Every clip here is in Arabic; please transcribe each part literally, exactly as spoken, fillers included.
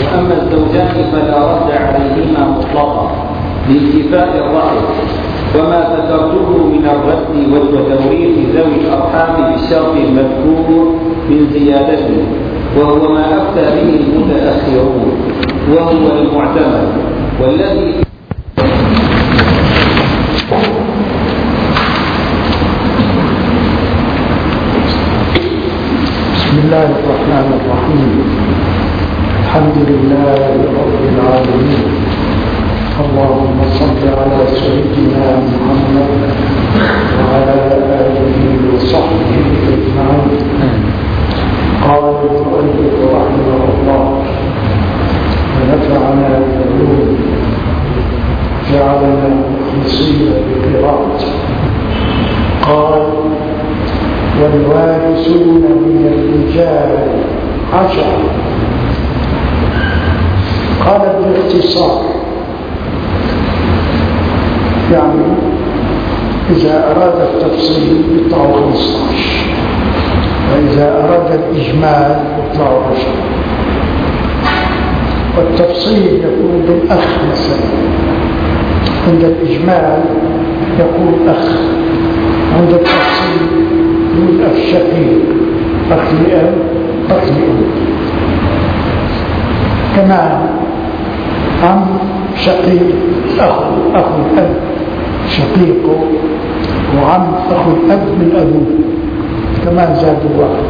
وأما الزوجان فلا رد عليهما مطلقا لانتفاء الرأي، وما ذكرته من الرد وتوريث ذوي الأرحام بالشرط المذكور من زيادته، وهو ما أفتى به المتأخرون، وهو المعتمد والذي بسم الله الرحمن الرحيم. الحمد لله رب العالمين. اللهم صل على سيدنا محمد وعلى آله وصحبه أجمعين. قال المؤلف رحمه الله ونفعنا بالعلوم جعلنا مخلصين بقراءته. قال والوارثون من الرجال عشرة. قال بالاختصار، يعني إذا أراد التفصيل يطلعوا خمسة عشر، وإذا أراد الإجمال يطلعوا عشرة. والتفصيل يكون بالأخ مثلا، عند الإجمال يقول أخ، عند التفصيل يقول أخ شقيق، أخ لأب، أخ لأم. كمان عم شقيق أخو أخو الأب شقيقه، وعم أخو الأب من أبوه كمان زادوا واحد.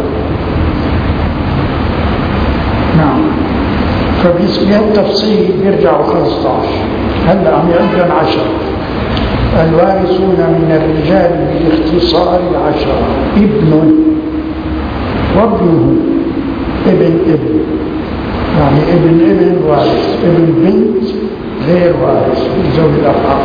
نعم، فبالتفصيل يرجعوا خمسة عشر. هلا عم يعدن عشرة. الوارثون من الرجال بالاختصار عشرة: ابن وابنه، ابن ابن يعني ابن ابن وارث، ابن بنت غير وارث من ذوي الأرحام.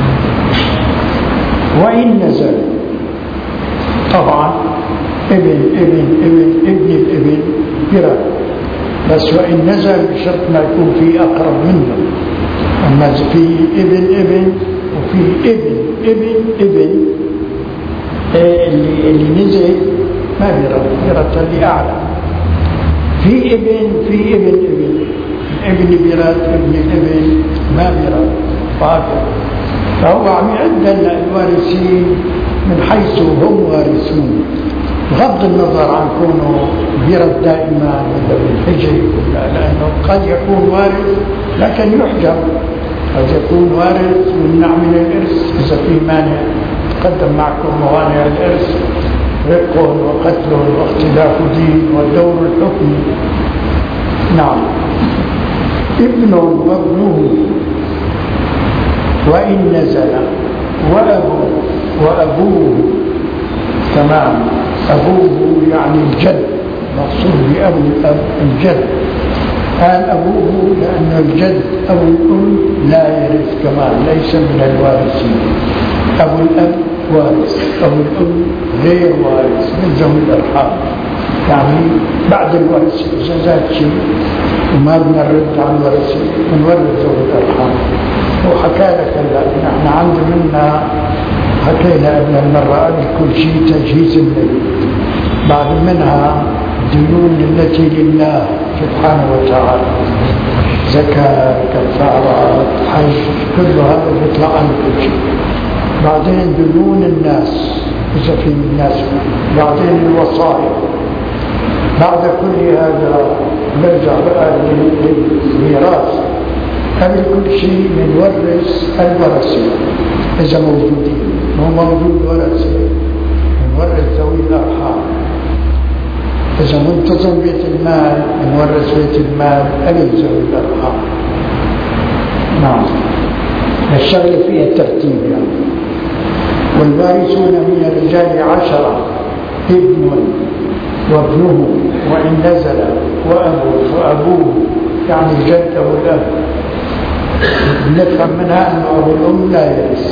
وإن نزل، طبعا ابن ابن ابن ابن الابن يرى، بس وإن نزل بشرط ما يكون في أقرب منه. أما في ابن ابن وفي ابن ابن ابن اللي, اللي نزل ما بيرى، يرى اللي أعلى. في ابن في ابن ابن ابن بيرات ابن ابن ما بيرات فاقر. فهو عم يعد الوارثين من حيث هم وارثون، بغض النظر عن كونه بيرات دائما ولا بالحجر، لأنه قد يكون وارث لكن يحجب، قد يكون وارث ويمنع من الإرث إذا في مانع. تقدم معكم موانع الإرث: رق وقتل واختلاف دين والدور الحكمي. نعم، ابن وابنه وإن نزل، وأبوه وأبوه. تمام، أبوه يعني الجد، مقصود بأبو الأب الجد. قال أبوه لأن الجد أو الأم لا يرث كمان، ليس من الوارثين. أبو الأب وارث، أبو الأم غير وارث من ذوي الأرحام، يعني بعد الورث إذا زاد شيء وما بنرد عن ورث بنورث ذوي الأرحام. وحكى لك هلا نحن عند منا حكينا قبل المرة قبل كل شيء تجهيز الليل، بعد منها ديون التي لله سبحانه وتعالى، زكاة، كفارات، حج، كل هذا بيطلع عن كل شيء. بعدين ديون الناس إذا في الناس، بعدين الوصايا. بعد كل هذا نرجع بقى للميراث. قبل كل شيء بنورث الورثة إذا موجودين، مو موجود ورثة بنورث ذوي الأرحام. إذا منتظم بيت المال بنورث بيت المال قبل ذوي الأرحام. نعم، الشغلة فيها ترتيب يعني. والوارثون من الرجال عشرة: ابن وابنه وإن نزل، وأبوه وأبوه يعني الجد أو الأب. نفهم منها أن أبو الأم لا يرث.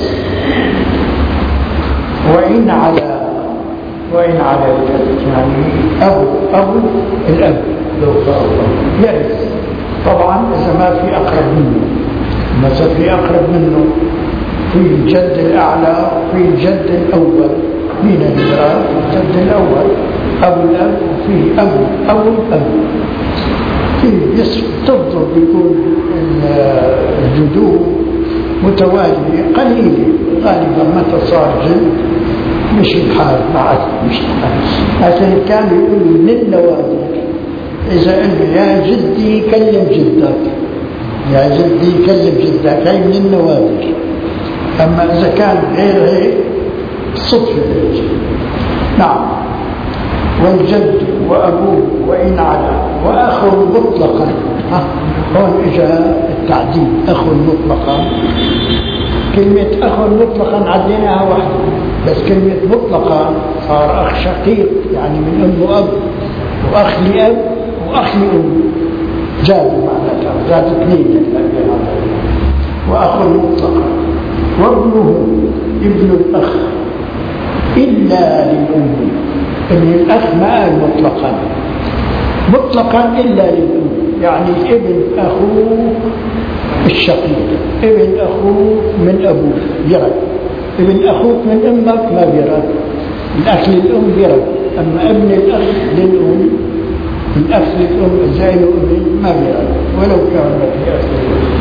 وإن على وإن على الجد يعني أبو أبو الأب لو فرض يرث، طبعا إذا ما في أقرب منه. مثلا في أقرب منه في الجد الأعلى في الجد الأول من الميراث، الجد الأول أبو الأب وفيه أبو أبو الأب. في تفضل بيكون الجذور متوالية قليلة غالبا متى صار جد مش الحال بعد مش الحال. لكن كان يقول من النوادر إذا قال يا جدي كلم جدك يا جدي كلم جدك هي من النوادر. أما إذا كان غير هيك صدفة. نعم. والجد وأبوه وإن علا وأخو مطلقا. هون إجا التعديل أخو مطلقا. كلمة أخو مطلقا عديناها واحدة بس كلمة مطلقا صار أخ شقيق يعني من أم وأب وأخ لأب وأخ لأم جاد معناتها جاد اثنين وأخو مطلقا وابنه ابن الأخ إلا للأم. ابن الأخ ما قال مطلقا مطلقا إلا للأم يعني ابن أخوه الشقيق ابن أخوه من أبوه يرد ابن أخوك من أمك ما بيرد الأخ للأم بيرد. أما ابن الأخ للأم الأخ للأم زي ابن ما بيرد ولو كان في أخ للأم.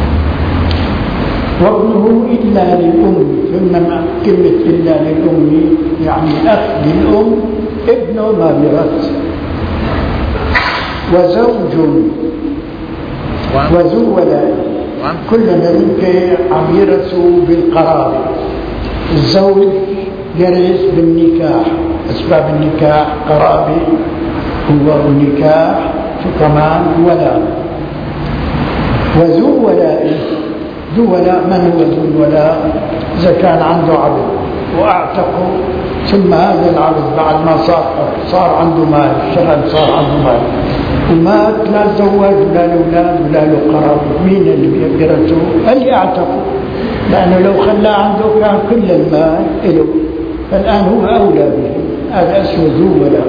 وابنه إلا للأم ثم كلمة إلا للأم يعني أخ للأم ابنه ما بيرد. وزوج وذو ولاء كلنا منك عم يرثوا بالقرابة. الزوج يرث بالنكاح أسباب النكاح قرابة هو النكاح شو كمان ولاء. وذو ولاء ذو ولاء من هو ذو الولاء؟ إذا كان عنده عبد وأعتقه ثم هذا العبد بعد ما صار صار عنده مال اشتغل صار عنده مال ومات لا زواج ولا له أولاد ولا له قرابة مين اللي بيرثه؟ اللي أعتقه لأنه لو خلاه عنده كان كل المال له فالآن هو أولى به. هذا اسمه ذو ولاء.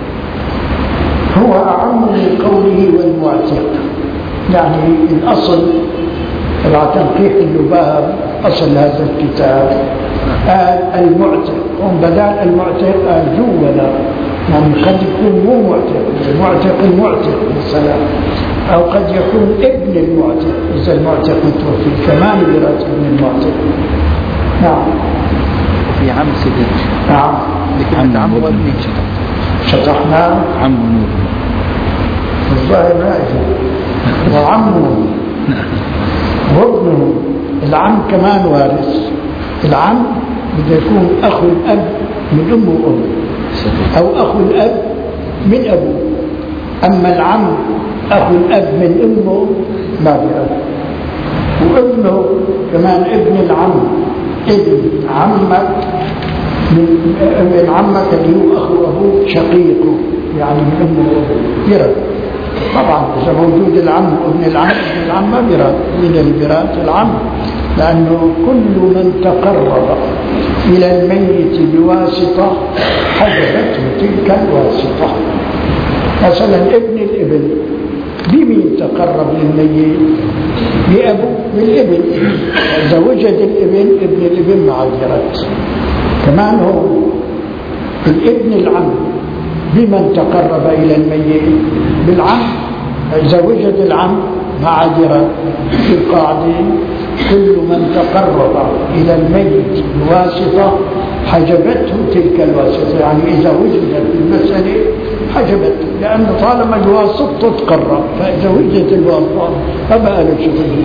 هو أعم من قوله والمعتق يعني الأصل تبع تنقيح اللباب أصل هذا الكتاب قال المعتق هم بدل المعتق قال ذو ولاء يعني قد يكون مو معتق المعتق المعتق مثلا أو قد يكون ابن المعتق إذا المعتق متوفي كمان يرث ابن المعتق. نعم. في عم سيدي. نعم. عم عم وابن شطحنا عم ونور الظاهر ما أجل وعمه وابنه. العم كمان وارث. العم بده يكون أخو الأب من أم وأم أو أخو الأب من أبوه. أما العم أخو الأب من أمه ما بيرث. وابنه كمان ابن العم ابن عمك من ابن عمك اللي هو أخو أبوه شقيقه يعني من أمه وأبوه يرث. طبعا إذا موجود العم وابن العم ابن العم ما بيرث. من البراث العم لأنه كل من تقرب إلى الميت بواسطة حجبته تلك الواسطة. مثلا ابن الابن بمين تقرب للميت؟ بأبوه بالابن. إذا وجد الابن ابن الابن مع الجرد. كمان هو الابن العم بمن تقرب إلى الميت؟ بالعم. إذا وجد العم مع جرد في القاعدة كل من تقرب إلى الميت بواسطة حجبته تلك الواسطة يعني إذا وجدت المسألة حجبته لأنه طالما الواسطة تقرب فإذا وجدت الواسطة فبقى له شغل.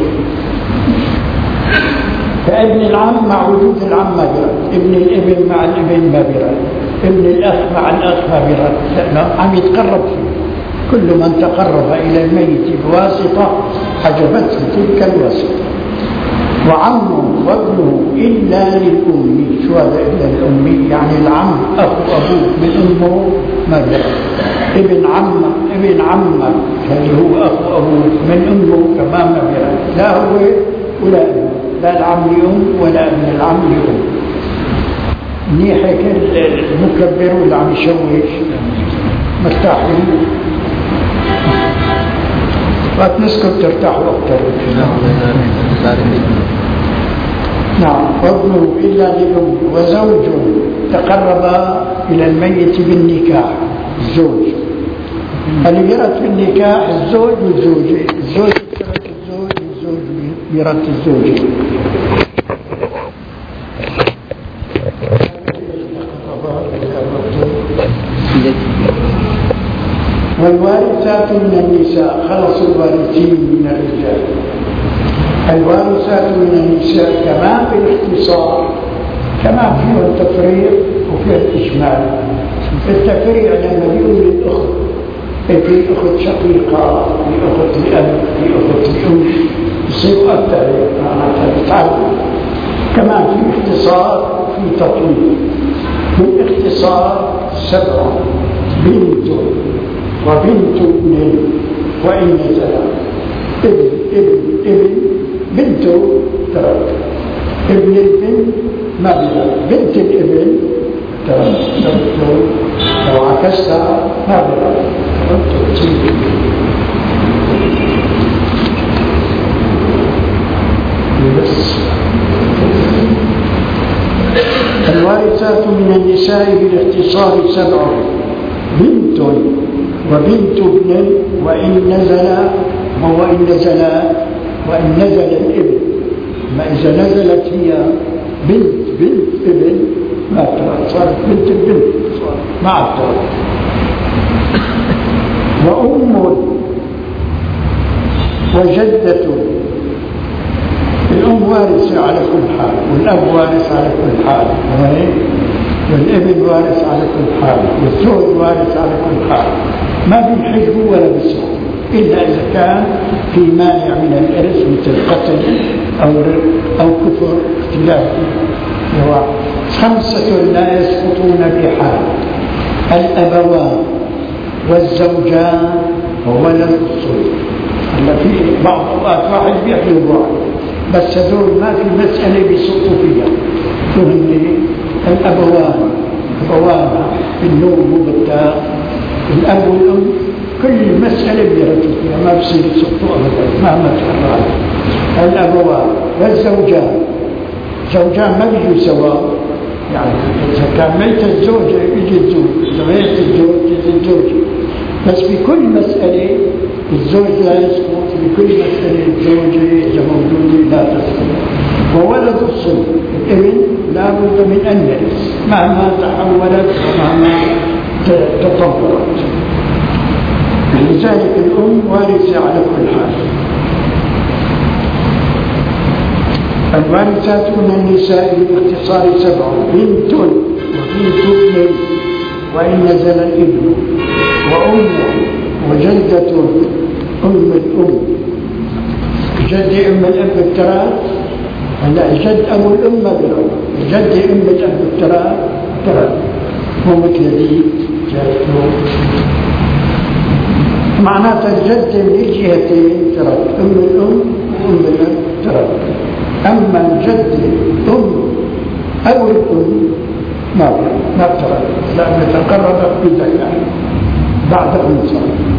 فابن العم مع وجود العم ما بيرد. ابن الابن مع الابن ما بيرد. ابن الأخ مع الأخ ما بيرد لأنه عم يتقرب فيه. كل من تقرب إلى الميت بواسطة حجبته تلك الواسطة. وعمه وابنه إلا للأم. شو هذا إلا للأم؟ يعني العم أخو أبوه من أمه ما بيرث. ابن عمك ابن عمك اللي هو أخو أبوه من أمه كمان ما بيرث. لا هو ولا ابن لا العم لأم ولا ابن العم لأم. منيح هيك المكبر واللي عم يشوش مرتاحين وقت نسكت ترتاحوا أكثر. نعم. وابنه إلا لأم. وزوج تقرب إلى الميت بالنكاح. الزوج اللي يرث في النكاح الزوج والزوجة، الزوج يرث الزوج والزوج يرث الزوجة. والوارثات من النساء، خلص الوارثين من الرجال. الوارثات من النساء كمان بالاختصار، كمان فيه التفريع وفيه الإجمال. التفريع لما يقول للأخت في أخت شقيقة، في أخت لأب، في أخت لأم، يصير أكثر معناتها بتعلم. كمان في اختصار في تطويل. بالاختصار سبعة: بنت وبنت ابن وإن نزل، ابن ابن ابن بنت ترك، ابن الابن ما بلغ، بنت الابن ترك، لو عكستها ما بلغ. الوارثات من النساء بالاختصار سبع: بنت وبنت ابن وإن نزل، وإن نزل وإن نزل الابن. ما إذا نزلت هي بنت بنت ابن ما ترى، صارت بنت البنت ما عبتها. وأم وجدة. الأم وارثة على كل حال، والأب وارث على كل حال، والابن وارث على كل حال، والزوج وارث على كل حال. ما بينحجبوا ولا بيسرقوا إلا إذا كان في مانع من الإرث مثل قتل أو أو كفر اختلاف. خمسة لا يسقطون بحال: الأبوان والزوجان وولد الصلب. هلا في بعض الأوقات واحد بيحلو بعض، بس هذول ما في مسألة بيسقطوا فيها. فهمني؟ الأبوان أبوان بالنون وبالتاء، الأب والأم كل مسألة بيرتوا فيها، ما بصير يسقطوا أبدا مهما تكررت. الأبوان والزوجان، زوجان ما بيجوا سوا، يعني إذا كان ميت الزوجة يجي الزوج، إذا ميت الزوج يجي الزوج، بس بكل مسألة الزوج لا يسقط، بكل مسألة الزوجة إذا موجودة لا تسقط. وولد الصلب، الابن لا بد من أن يرث مهما تحولت ومهما تطورت. لذلك الأم وارثة على كل حال. الوارثات من النساء بالاختصار سبع: بنت وبنت ابن وإن نزل الابن، وأم وجدة أم الأم. جد أم الأب التراث، هلا جد أبو الأم ما بيرى، جد أم الأب التراث تراث، مو مثل ذي جدته. معناتها الجد من الجهتين تراث، أم الأم وأم الأب تراث. أما الجد أم أو الأم ما ما تراث، لأن تقربت بذكاء بعد أنثى،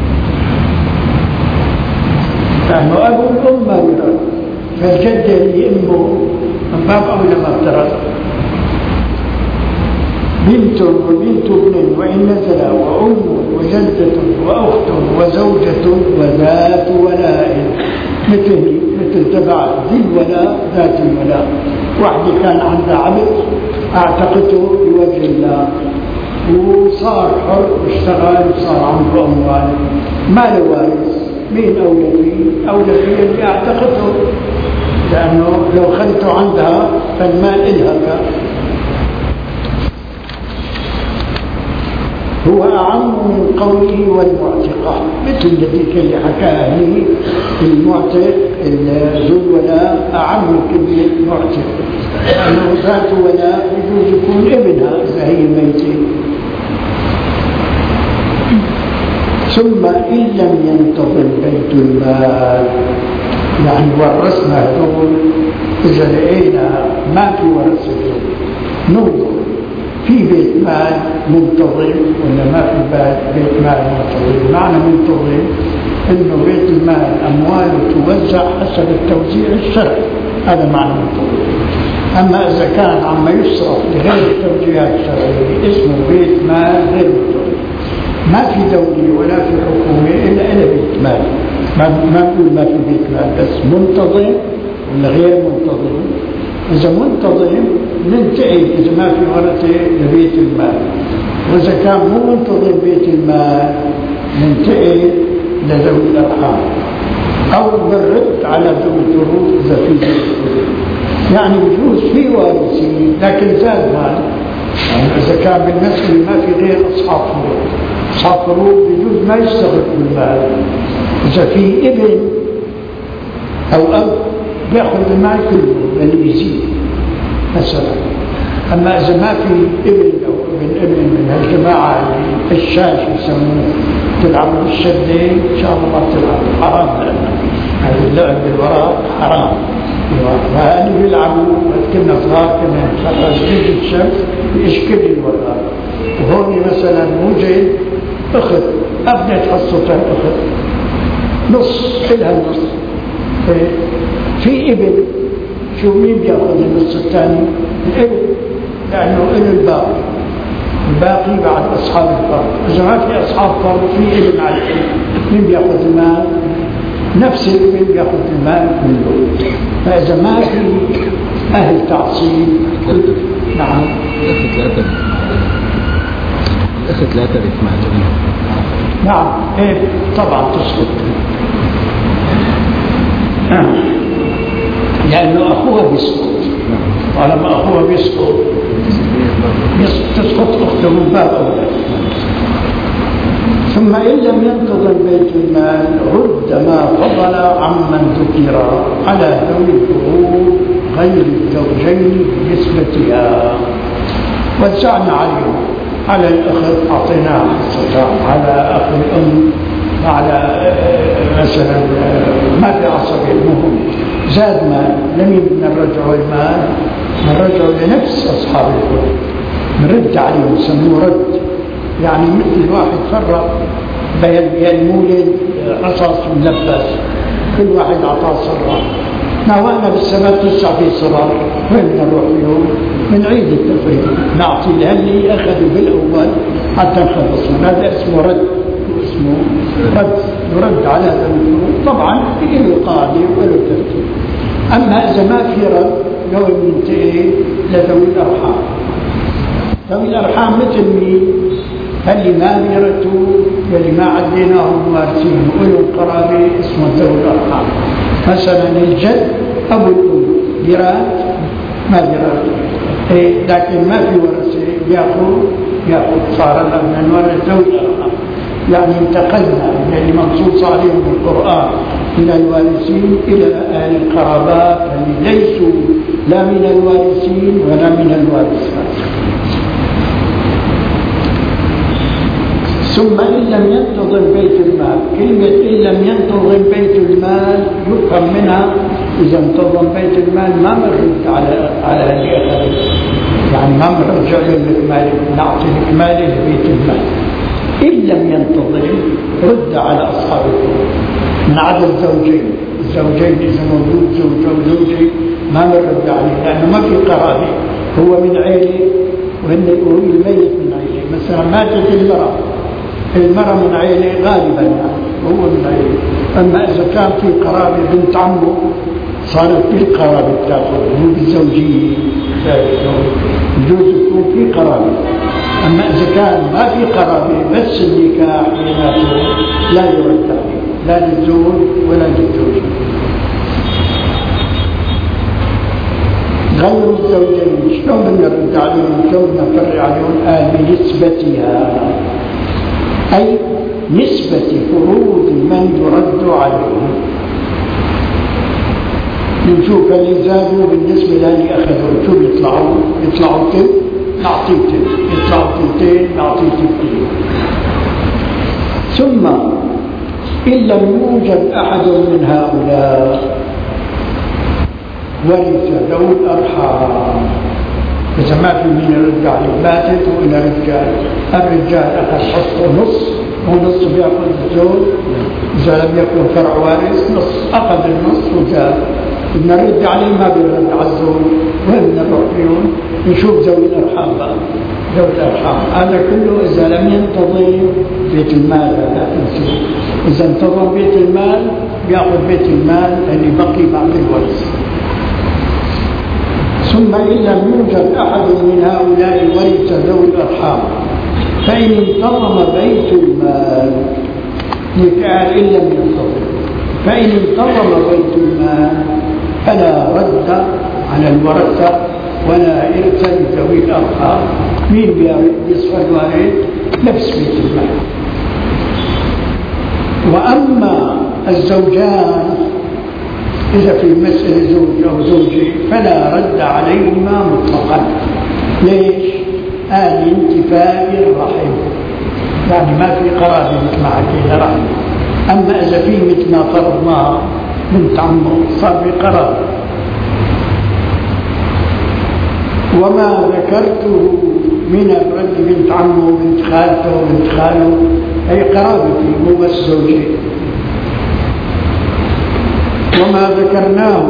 لأنه أبو الأم ما يرى، فالجد اللي أمه من باب أولى ما ترى. بنت وبنت ابن وإن نزل، وأم وجدة وأخت وزوجة وذات ولاء، مثل مثل تبع ذي الولاء ذات الولاء. واحدة كان عندها عبد أعتقته بوجه الله وصار حر واشتغل وصار عنده أموال، ما له وارث، مين أولى فيه؟ أولى فيه اللي أعتقته، لأنه لو خلته عندها فالمال إلها كان. هو أعم من قوله والمعتقة، مثل الذي اللي حكاه لي المعتق ذو الولاء أعم من كلمة معتق، لأنه ذات ولاء يجوز يكون ابنها إذا هي ميتة. ثم إن لم ينتظم بيت المال، يعني ورثنا هذول، إذا لقينا ما في ورث ننظر في بيت مال منتظم ولا ما في بيت مال منتظم. معنى منتظم إنه بيت المال أمواله توزع حسب التوزيع الشرعي، هذا معنى منتظم. أما إذا كان عما يصرف لغير التوجيهات الشرعية اسمه بيت مال غير منتظم. ما في دولة ولا في حكومة إلا إلا بيت مال. ما ما نقول ما في بيت مال، بس منتظم ولا غير منتظم. إذا منتظم ننتقل إذا ما في ورثة لبيت المال، وإذا كان مو منتظم بيت المال ننتقل لذوي الأرحام أو بالرد على ذوي الفروض إذا في ذوي. يعني بجوز في وارثين لكن زاد مال. يعني إذا كان بالمسألة ما في غير أصحاب فروض، أصحاب فروض بجوز ما يستغرق بالمال. إذا في ابن أو أب بيأخذ المال كله بل يزيد مثلا. أما إذا ما في ابن أو ابن ابن من هالجماعة الشاش يسموه تلعبوا بالشدة إن شاء الله ما تلعبوا، حرام، لأن هذا اللعب بالوراء حرام. وهذا بيلعبوا كنا صغار كنا نخرج جيد الشمس بإشكال الوراء، وهون مثلا موجد أخذ أبنت حصتها أخذ نص إلها النص. في ابن شو مين بياخذ النص الثاني؟ الابن، لأنه له الباقي، الباقي بعد أصحاب الفرض. إذا ما في أصحاب فرض في ابن على الابن، مين بياخذ المال؟ نفس الابن بياخذ المال كله. فإذا ما في أهل تعصيب نعم الأخت لا ترث، الأخت لا ترث مع الابن. نعم إيه طبعا تسقط، لأنه أخوها بيسقط، ولما أخوها بيسقط تسقط أخته من باب أولى. ثم إن لم ينتظم بيت المال رد ما فضل عمن ذكر على ذوي الفروض غير الزوجين بنسبتها. وزعنا عليهم، على الأخت أعطيناه حصتها، على أخ الأم، على مثلا ما في عصبية المهم زاد مال لم نرجعه المال، نرجعه لنفس أصحاب الفروض، نرد عليهم، يسموه رد. يعني مثل واحد فرق بين المولد رصاص ملبس، كل واحد أعطاه صراح. نوانا بالسنة تسعة في صراح، وين نروح اليوم؟ من عيد التفريق نعطي لهاللي أخذوا بالأول حتى نخلص. هذا اسمه رد، اسمه رد، يرد على هذا الفروض. طبعا له قاضي وله ترتيب. أما إذا ما في رد لو ينتهي لذوي الأرحام. ذوي الأرحام مثل مين؟ اللي ما بيرثوا واللي ما عديناهم وارثين ولهم قرابة اسمه ذوي الأرحام. مثلا الجد أبو الأم بيرث ما بيرث، إيه لكن ما في ورثة ياخذ ياخذ صار لنا نورث ذوي الأرحام. يعني انتقلنا من اللي منصوص عليهم بالقرآن من الوارثين إلى أهل القرابات اللي ليسوا لا من الوارثين ولا من الوارثات. ثم إن لم ينتظم بيت المال، كلمة إن لم ينتظم بيت المال يفهم منها إذا انتظم بيت المال ما مرد على على اللي أخذ، يعني ما مرجع للإكمال، نعطي الإكمال لبيت المال. إن لم ينتظم رد على أصحاب الفروض من عدد زوجين، الزوجين إذا موجود زوج أو زوجة ما مرد عليه، لأنه ما في قرابة، هو من عيلة والميت من عيلة. مثلا ماتت المرأة، المرأة من عيلة غالبا يعني هو من عيلة. أما إذا كان في قرابة بنت عمه صارت في قرابة تأخذ، مو بالزوجية، يجوز يكون في قرابة. أما إذا كان ما في قرابة بس النكاح بيناتهم لا يرد عليه، لا للزوج ولا للزوج. غير الزوجين شلون بدنا نرد عليهم؟ شلون بدنا نفرع عليهم؟ قال بنسبتها، أي نسبة فروض من يرد عليه. نشوف اللي زادوا بالنسبة للي أخذوا شو بيطلعوا؟ يطلعوا تل نعطيه تل، يطلعوا تلتين نعطيه تلتين. ثم إن لم يوجد أحد من هؤلاء ورث ذوي الأرحام، إذا ما في مين يرد عليه، ماتت وإلى رجال، الرجال أخذ حصه نص ونص بيأخذ الزوج، إذا لم يكن فرع وارث نص، أخذ النص وزاد. بدنا نرد عليه ما بيرد على الزوج، وين بدنا نروح فيهم؟ نشوف ذوي الأرحام بقى. ذوي الأرحام. هذا كله إذا لم ينتظم بيت المال. لا تنسوا، إذا انتظم بيت المال بيأخذ بيت المال اللي بقي بعد الورث. ثم إن لم يوجد أحد من هؤلاء ورث ذوي الأرحام فإن انتظم بيت المال، قال إن لم ينتظم، فإن انتظم بيت المال فلا رد على الورثة ولا إرث لذوي الأرحام. مين بيصفى الوارث؟ نفس بيت المال. وأما الزوجان إذا في مسألة زوج أو زوجة فلا رد عليهما مطلقا. ليش؟ آل انتفاء الرحم، يعني ما في قرابة مثل ما حكينا رحم. أما إذا في مثل ما فرضناه بنت عمه صار في قرابة. وما ذكرته من الرد بنت عمه وبنت خالته وبنت خاله أي قرابتي مو بس زوجي. وما ذكرناه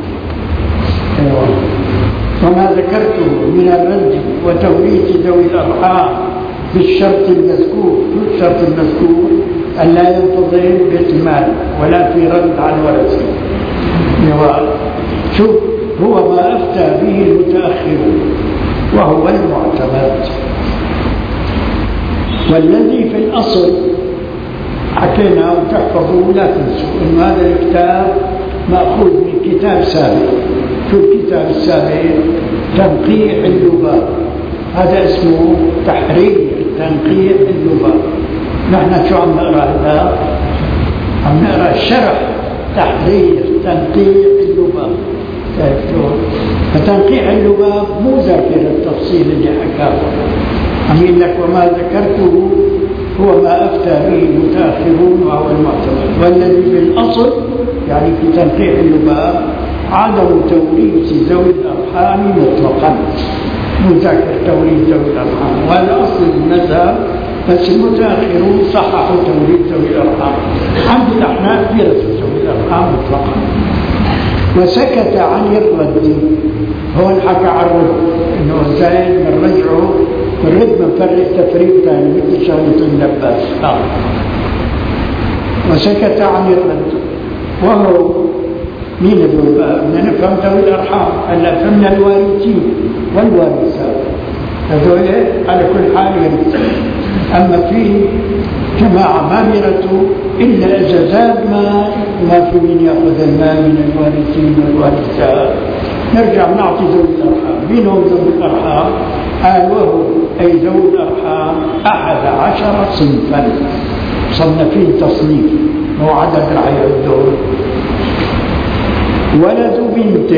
وما ذكرته من الرد وتوريث ذوي الأرحام بالشرط المذكور، الشرط المذكور أن لا ينتظم بيت المال ولا في رد على الورثة. شوف، هو ما أفتى به المتأخرون وهو المعتمد. والذي في الأصل حكينا وتحفظوا لا تنسوا أن هذا الكتاب مأخوذ من كتاب سابق. شو الكتاب السابق؟ تنقيح اللباب. هذا اسمه تحرير تنقيح اللباب. نحن شو عم نقرأ هذا؟ عم نقرأ الشرح تحرير تنقيح اللباب. فتنقيح اللباب مو ذاكر التفصيل اللي حكاه، عم يقول لك وما ذكرته هو ما أفتى به المتأخرون وهو المعتمد. والذي بالأصل يعني في تنقيح اللباب عدم توريث ذوي الأرحام مطلقا، مو ذاكر توريث ذوي الأرحام، وهذا أصل المذهب. بس المتأخرون صححوا توريث ذوي الأرحام. عند الأحناف يرثوا ذوي الأرحام مطلقا. وسكت عن الرد. هون حكى عن الرد انه زايد من رجعه الرد بنفرق تفريق ثاني مثل شغله اللباس. آه. وسكت عن الرد وهو مين هذول بقى؟ بدنا نفهم ذوي الارحام. هلا فهمنا الوارثين والوارثات هذول على كل حال يرثون. اما في جماعة ما بيرثوا إلا إذا زاد مال ما في مين يأخذ المال من الوارثين والوارثات. نرجع نعطي ذوي الأرحام. بينهم ذوي الأرحام قال وهو أي ذوي الأرحام أحد عشر صنفا، مصنفين تصنيف مو عدد رح يعدون. ولد بنت،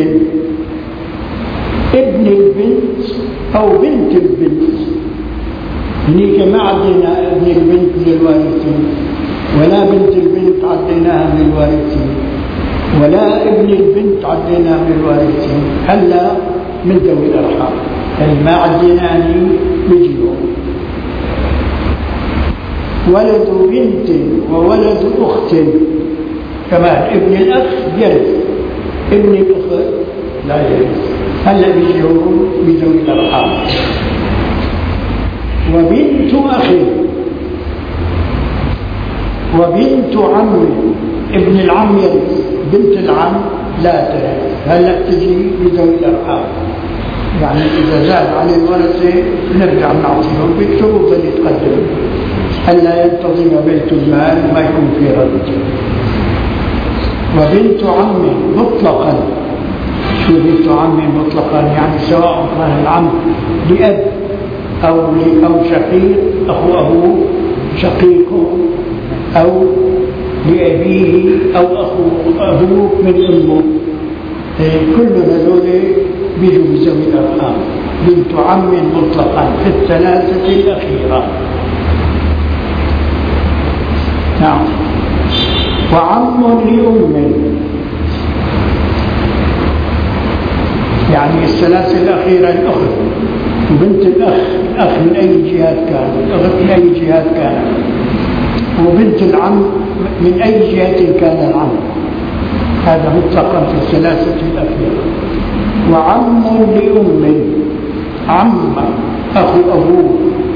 ابن البنت أو بنت البنت. هنيك ما عدينا ابن البنت للوارثين ولا بنت البنت عديناها من الوارثين ولا ابن البنت عديناها من الوارثين. هلا من ذوي الأرحام يعني ما عديناني بيجيهم. ولد بنت وولد أخت كمان. ابن الأخ يرث، ابن الأخت لا يرث. هلا بيجيهم بذوي الأرحام. وبنت أخي وبنت عم. ابن العم يرث، بنت العم لا ترث. هلا تجي بذوي الأرحام. يعني إذا زاد عن الورثة نرجع نعطيهم بالشروط اللي تقدم. ألا ينتظم بيت المال ما يكون في رد. وبنت عم مطلقا. شو بنت عم مطلقا؟ يعني سواء كان العم لأب أو أو شقيق أخو أبوه شقيقه أو لأبيه أو أخو أبوه من أمه. كل هذول بيجوا بذوي الأرحام. بنت عم مطلقا في الثلاثة الأخيرة. نعم. وعم لأم، يعني الثلاثة الأخيرة الأخت وبنت الأخ، الأخ من أي جهات كان، الأخت من أي جهات كان، وبنت العم من أي جهة كان العم. هذا مطلقا في الثلاثة الأخيرة. وعم لأم، عم أخو أبوه،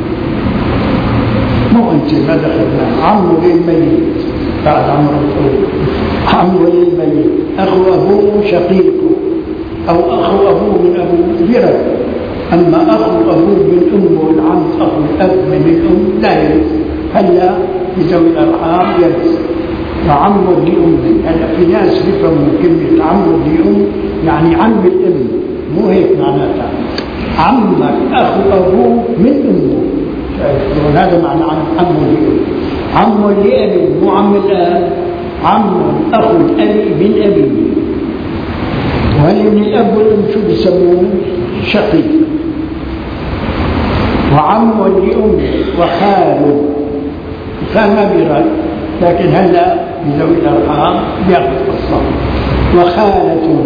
مو أنت ما دخلنا، عمه للميت بعد عمر الطول، عمه للميت، أخو أبوه شقيقه أو أخو أبوه من أبوه برد. أما أخو أبوه من أمه العم أخو الأب من الأم لا يرث. هلا بذوي الأرحام يرث. وعم لأم، هلا في ناس بيفهموا كلمة عم لأم يعني عم الأم، مو هيك معناتها. عمك أخو أبوه من أمه، هذا معنى عم لأم. عم لأبي مو عم الآب، عم أخو الأبي من أبيه. وهل من الأب والأم شو بيسموه؟ شقيق. وعم لأم وخال، خال ما بيرد، لكن هلا بذوي الأرحام بياخذ قصة. وخالة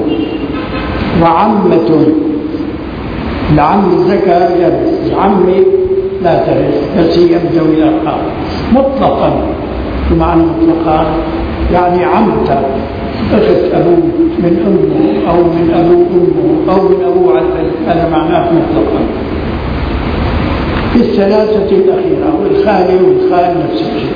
وعمة، العم الذكر يرث، العمة لا ترث، بس هي بذوي الأرحام مطلقا. بمعنى مطلقا يعني عمتك أخت أبوه من أمه أو من أبو أمه أو من أبوه عدل، هذا معناه مطلقا. في الثلاثة الأخيرة والخالي والخال نفس الشيء.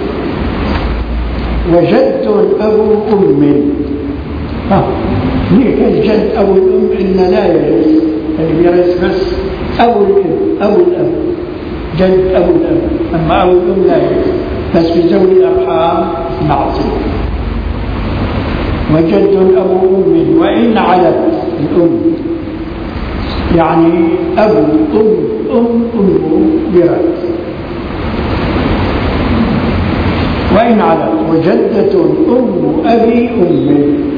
وجد أبو أم، ها ليك الجد أو الأم إن لا يرث، اللي يرث بس أبو الأب أبو الأب، جد أبو الأب، أما أبو الأم لا يرث، بس بذوي الأرحام نعصي. وجد أبو أم وإن علت الأم، يعني أبو أم أم أمه برد. وإن علت. وجدة أم أبي أم،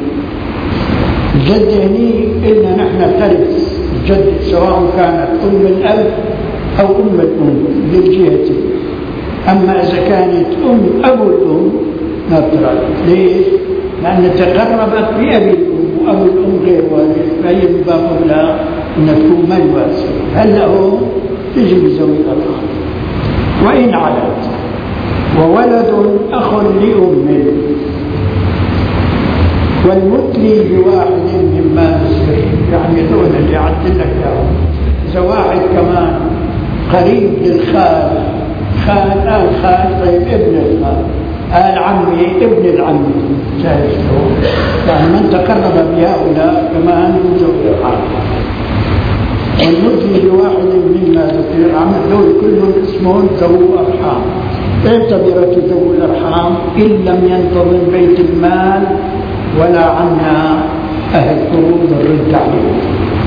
الجد هني إلنا نحن ترث الجد سواء كانت أم الأب أو أم الأم للجهة. أما إذا كانت أم أبو الأم ما ترد. ليش؟ لأن تقربت بأبي الأم وأبو الأم غير وارث، فهي من باب أولى أن تكون ما يواسي. هلا هو تجي بذوي الأرحام. وإن علت. وولد أخ لأم، والمتلي بواحد مما نسبه، يعني دون اللي عدل لك اياهم. إذا واحد كمان قريب للخال، خال آل خال، طيب ابن الخال، آل عمي ابن العمي، جايز له، يعني من تقرب بهؤلاء كمان من ذوي الأرحام. والمتلي بواحد مما ذكر، عمل دول كلهم اسمهم ذوي أرحام. اعتبرت ذوي الأرحام إن لم ينتظم بيت المال ولا عنا أهل قروض الرد عليهم.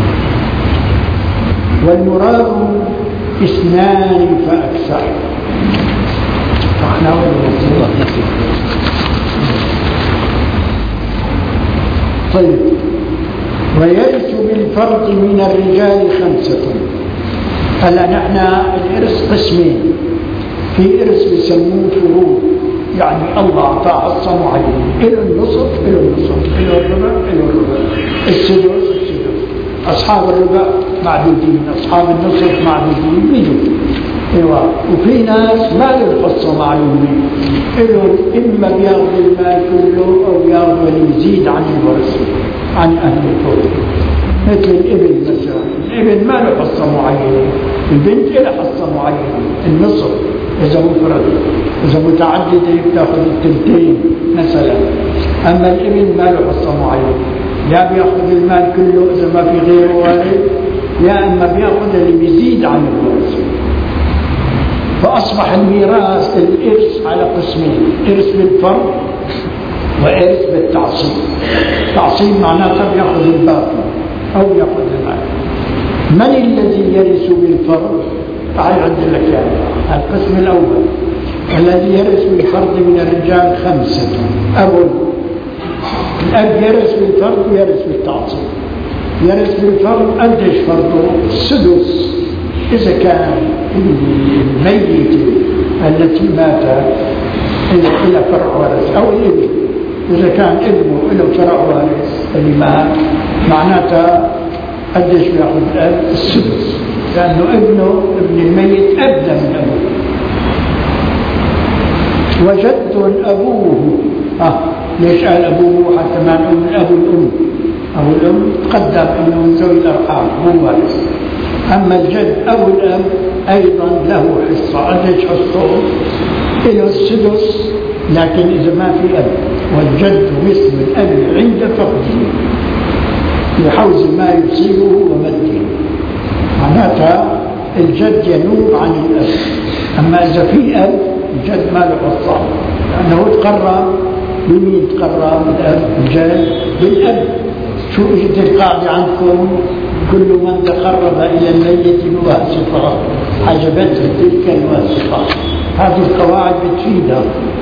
والمراد اثنان فأكثر. طيب. ويرث بالفرض من الرجال خمسة. هلا نحن الإرث قسمين، في إرث بيسموه فروض، يعني الله أعطاه حصة معينة، إله النصف إله النصف، إله الربع إله الربع، السدس السدس. أصحاب الربع معدودين، أصحاب النصف معدودين، بيجوا. ايوه. وفي ناس ما له حصة معلومة، إله إما بياخذ المال كله أو ياخذ اللي يزيد عن الورثة عن أهل الفروض. مثل الابن مثلا، الابن ما له حصة معينة، البنت لها حصة معينة، النصف إذا مفرد، إذا متعددة بتاخذ التلتين مثلا. أما الابن ما له حصة معينة، يا بياخذ المال كله إذا ما في غيره وارث، يا أما بياخذ اللي بيزيد عن الورثة. فأصبح الميراث الإرث على قسمين، إرث بالفرض وإرث بالتعصيب. تعصيب معناته بياخذ الباقي أو ياخذ المال. من الذي يرث بالفرض؟ تعال عند لك يعني القسم الأول. الذي يرث بالفرض من الرجال خمسة. أب، الأب يرث بالفرض ويرث بالتعصيب. يرث بالفرض قديش فرضه؟ السدس إذا كان الميت التي مات إلى فرع وارث، أو الابن إذا كان ابنه إلى فرع وارث اللي مات، معناته قديش بياخذ الأب؟ السدس، لأنه ابنه ابن الميت أبنى من أبوه. وجد أبوه، آه ليش قال أبوه حتى ما نقول أبو الأم؟ أبو الأم تقدم أنه من ذوي الأرحام هو وارث. أما الجد أو الأب أيضا له حصة. قديش حصته؟ له السدس، لكن إذا ما في أب، والجد مثل الأب عند فقده لحوز ما يصيبه ومده، معناتها الجد ينوب عن الأب. أما إذا في أب الجد ما له حصة، لأنه تقرب بمين؟ تقرب الأب الجد بالأب. شو اجت القاعدة عندكم؟ كل من تقرب إلى الميت بواسطة حجبته تلك الواسطة. هذه القواعد بتفيدها.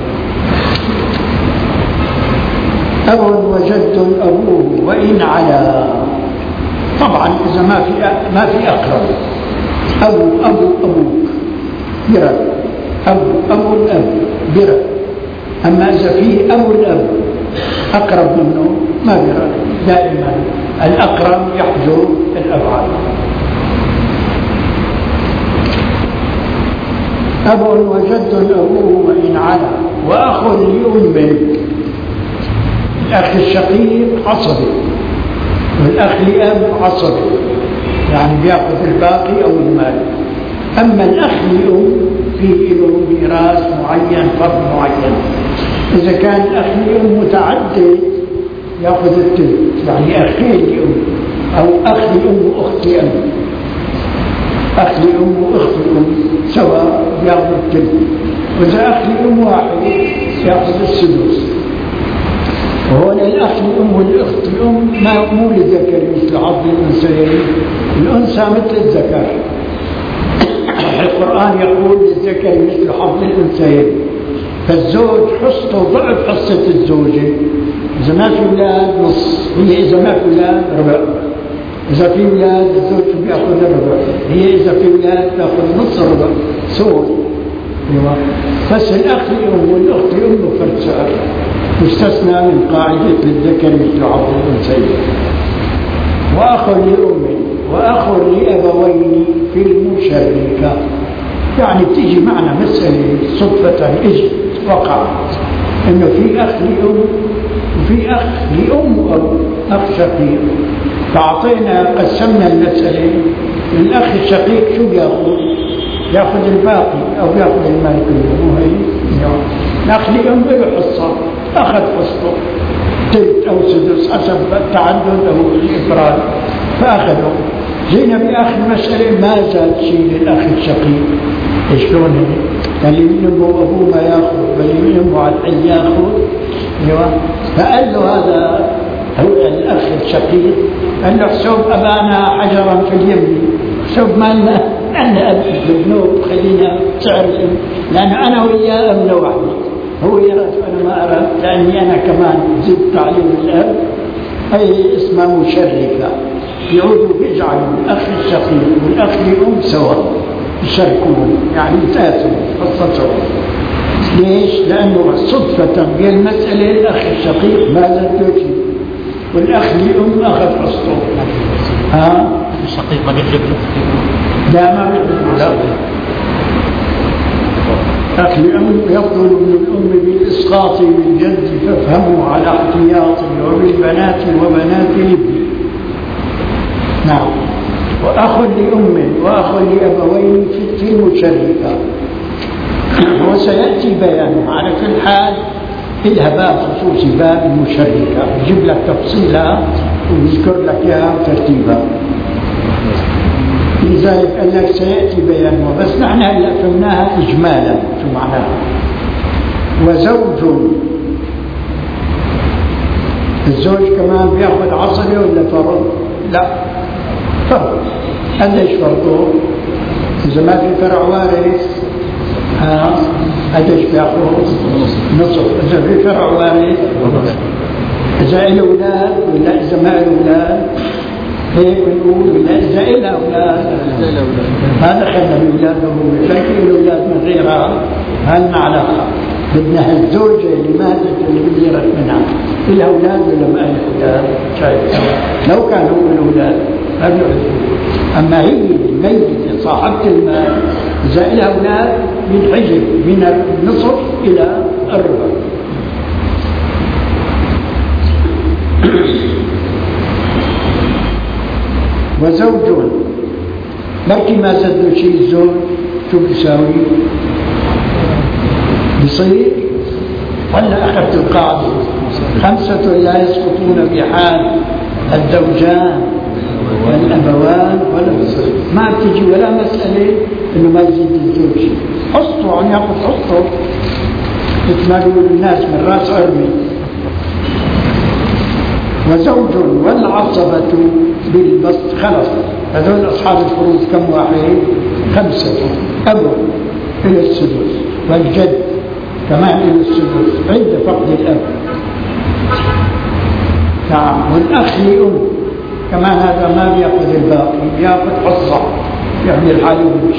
أب وجد أبوه وإن على، طبعا إذا ما في ما في أقرب، أبو أبو أبوك برد، أبو أبو الأب برد. أما إذا في أبو الأب أقرب منه ما برد. دائما الأقرب يحجر الأبعد. أب وجد أبوه وإن على، وأخ لأم. الأخ الشقيق عصبي، والأخ لأب عصبي، يعني بيأخذ الباقي أو المال. أما الأخ لأم فيه له ميراث معين، فرض معين. إذا كان الأخ لأم متعدد يأخذ التلت، يعني أخين لأم أو أخ لأم وأخت لأم، أخ لأم وأخت لأم سواء يأخذ التلت. وإذا أخ لأم واحد يأخذ السدس. وهنا الأخ لأم والأخت لأم ما مو للذكر مثل حظ الأنثيين، الأنثى مثل الذكر. القرآن يقول للذكر مثل حظ الأنثيين، فالزوج حصته ضعف حصة الزوجة. إذا ما في أولاد نص، هي إذا ما في أولاد ربع. إذا في أولاد الزوج بيأخذ الربع، هي إذا في أولاد تأخذ نص الربع سوي. بس الأخ لأم والأخت لأم فرد سؤال مستثنى من قاعدة للذكر مثل حظ الأنثيين. وأخ لأم وأخ لأبوين في المشاركة، يعني بتيجي معنا مسألة صدفة اجت وقع إنه في أخ لأم وفي أخ لأم أو أخ شقيق، فأعطينا قسمنا المسألة. الأخ الشقيق شو بياخذ؟ ياخذ الباقي أو ياخذ المال كله، مو هي؟ الأخ لأم له حصة، أخذ حصته تلت أو سدس حسب التعدد أو الإفراد فأخذه. جينا بآخر المسألة ما زاد شيء للأخ الشقيق. شلون هي؟ اللي من أمه وأبوه ما ياخذ، واللي من أمه على الحي ياخذ. أيوه. فقال له هذا هو الأخ الشقيق، قال له حسب أبانا حجرا في اليم، حسب مالنا أنا أب الذنوب خلينا سعر الأم، لأنه أنا وياه أمنا وحدي. هو يرى أنا ما أرى، لأني أنا كمان زدت تعليم الأب أي اسمها مشركة. يعودوا بيجعلوا الأخ الشقيق والأخ لأم سوا يشاركون، يعني يتآثروا خصصوا. ليش؟ لأنه صدفة بالمسألة الأخ الشقيق ما زاد شيء والأخ لأم أخذ حصته. ها؟ الشقيق ما بيحجب لا ما بيحجب لا. أخ لأم يفضل من الأم بالإسقاط بالجد، فافهموا على احتياطي، وبالبنات وبنات ابني. نعم. وأخ لأم وأخ لأبوين في المشركة، وسيأتي بيانه. على كل حال إلها باب خصوصي، باب المشركة، يجيب لك تفصيلها ويذكر لك إياها ترتيبها. لذلك قال لك سيأتي بيانه، بس نحن هلا فهمناها إجمالا شو معناها. وزوج، الزوج كمان بياخذ عصبة ولا فرض؟ لا فرض. قديش فرضه؟ إذا ما في فرع وارث ها قديش بياخذ؟ نصف. إذا في فرع وارث، إذا له أولاد ولا إذا ما له أولاد هيك بنقول، ولا إذا إلى أولاد هذا خلنا بأولاده، لكن الأولاد من غيرها هل علاقة. بدنا هالزوجة اللي ماتت اللي بيرث منها إلها أولاد ولا ما إلها أولاد؟ شايف؟ لو كانوا الأولاد ما بيعرفوا. أما هي الميتة صاحبة المال إذا إلها أولاد بينحجب من النصف إلى الربع. وزوج حكي ما زاد شيء الزوج شو بيساوي؟ بيصير ولا أخذت القاعدة خمسة لا يسقطون بحال الزوجان والأبوان ولا بصير ما بتجي ولا مسألة إنه ما يزيد الزوج شيء حصته عن ياخذ حصته مثل ما يقول الناس من راس عرمي. وزوج والعصبة بالبسط خلص هذول أصحاب الفروض كم واحد؟ خمسة. أبو إلى السدس والجد كمان إلى السدس عند فقد الأب. نعم. والأخ لأم كمان هذا ما بيأخذ الباقي بيأخذ حصة يعمل حاله بشيء.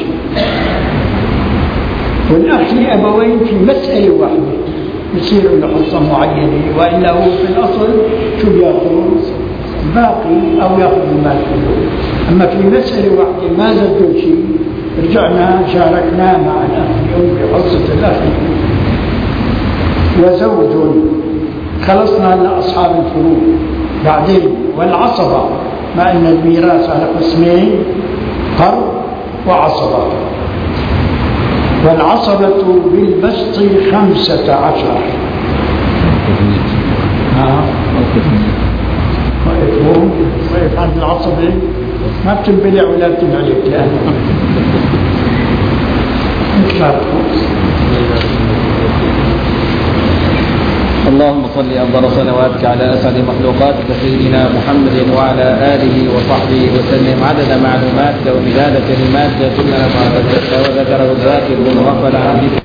والأخ لأبوين في مسألة واحدة يصير له حصة معينة وإلا هو في الأصل شو بيأخذ؟ باقي أو يأخذ المال كله. أما في مسألة واحدة ما زادوا شيء رجعنا شاركنا مع الأخ اليوم بحصة الأخ. وزوج خلصنا لأصحاب الفروض. بعدين والعصبة مع أن الميراث على قسمين فرض وعصبة. والعصبة بالبسط خمسة عشر. ها وقفهم وقف عند العصبة ما بتنبلع ولا بتنعلق لأنه اللهم صل أفضل صلواتك على أسعد مخلوقاتك سيدنا محمد وعلى آله وصحبه وسلم عدد معلوماتك ومداد كلماتك كلنا ما ذكرت وذكره الذاكر وغفل عن ذكرك.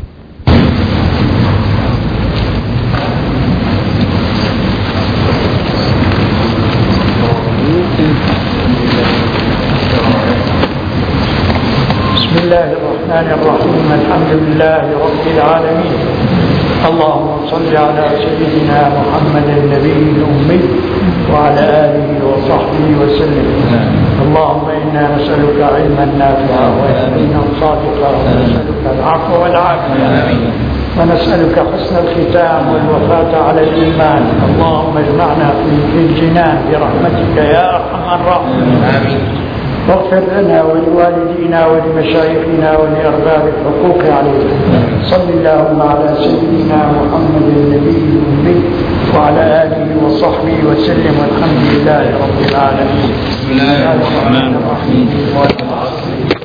بسم الله الرحمن الرحيم. الحمد لله رب العالمين. اللهم صل على سيدنا محمد النبي الأمي وعلى آله وصحبه وسلم. اللهم إنا نسألك علما نافعا ويقينا صادقا ونسألك العفو والعافية ونسألك حسن الختام والوفاة على الإيمان. اللهم اجمعنا في الجنان برحمتك يا أرحم الراحمين. واغفر لنا ولوالدينا ولمشايخنا ولأرباب الحقوق علينا. صل اللهم على سيدنا محمد النبي الأمي وعلى آله وصحبه وسلم والحمد لله رب العالمين. بسم الله الرحمن الرحيم.